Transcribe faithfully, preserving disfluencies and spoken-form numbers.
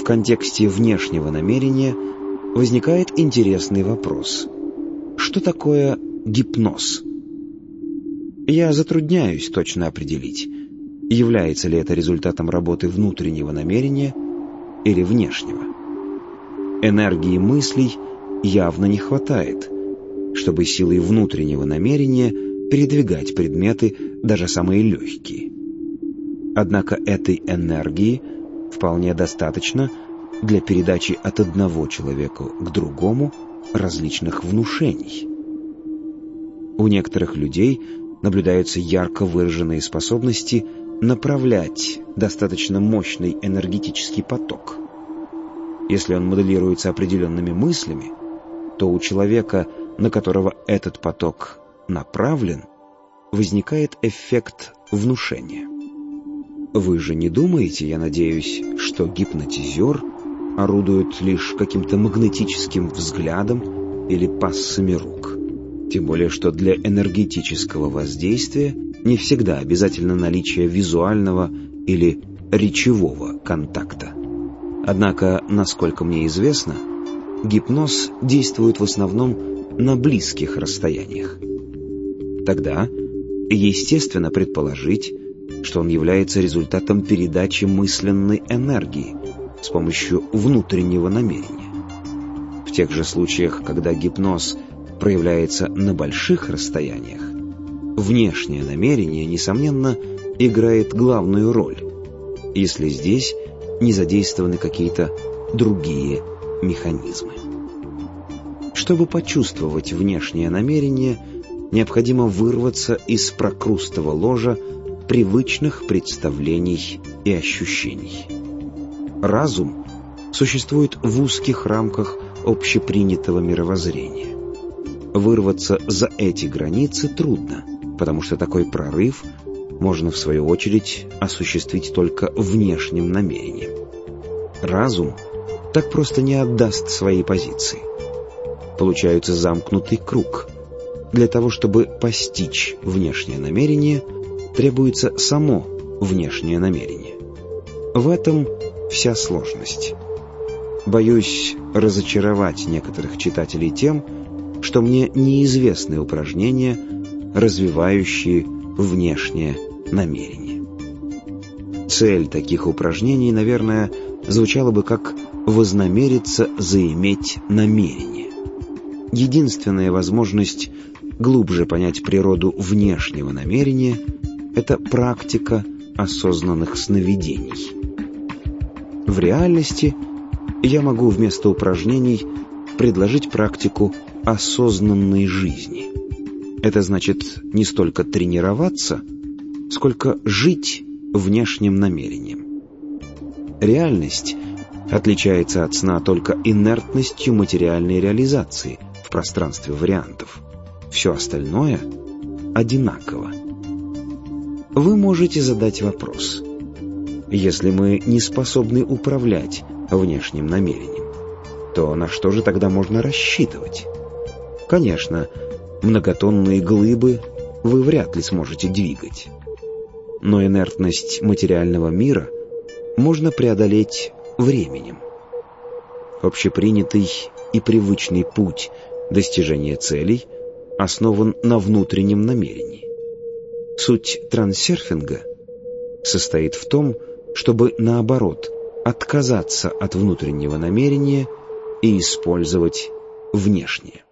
контексте внешнего намерения возникает интересный вопрос. Что такое гипноз? Я затрудняюсь точно определить, является ли это результатом работы внутреннего намерения или внешнего. Энергии мыслей явно не хватает, чтобы силой внутреннего намерения передвигать предметы, даже самые легкие. Однако этой энергии вполне достаточно для передачи от одного человека к другому различных внушений. У некоторых людей наблюдаются ярко выраженные способности направлять достаточно мощный энергетический поток. Если он моделируется определенными мыслями, то у человека, на которого этот поток направлен, возникает эффект внушения. Вы же не думаете, я надеюсь, что гипнотизер орудует лишь каким-то магнетическим взглядом или пассами рук? Тем более, что для энергетического воздействия не всегда обязательно наличие визуального или речевого контакта. Однако, насколько мне известно, гипноз действует в основном на близких расстояниях. Тогда естественно предположить, что он является результатом передачи мысленной энергии с помощью внутреннего намерения. В тех же случаях, когда гипноз проявляется на больших расстояниях, внешнее намерение, несомненно, играет главную роль, если здесь не задействованы какие-то другие механизмы. Чтобы почувствовать внешнее намерение, необходимо вырваться из прокрустово ложа привычных представлений и ощущений. Разум существует в узких рамках общепринятого мировоззрения. Вырваться за эти границы трудно, потому что такой прорыв можно, в свою очередь, осуществить только внешним намерением. Разум так просто не отдаст свои позиции. Получается замкнутый круг. Для того, чтобы постичь внешнее намерение, требуется само внешнее намерение. В этом вся сложность. Боюсь разочаровать некоторых читателей тем, что мне неизвестны упражнения, развивающие внешнее намерение. Цель таких упражнений, наверное, звучала бы как «вознамериться заиметь намерение». Единственная возможность глубже понять природу внешнего намерения – это практика осознанных сновидений. В реальности я могу вместо упражнений предложить практику осознанной жизни. Это значит не столько тренироваться, сколько жить внешним намерением. Реальность отличается от сна только инертностью материальной реализации в пространстве вариантов. Все остальное одинаково. Вы можете задать вопрос: если мы не способны управлять внешним намерением, то на что же тогда можно рассчитывать? Конечно, многотонные глыбы вы вряд ли сможете двигать. Но инертность материального мира можно преодолеть временем. Общепринятый и привычный путь достижения целей основан на внутреннем намерении. Суть трансерфинга состоит в том, чтобы, наоборот, отказаться от внутреннего намерения и использовать внешнее.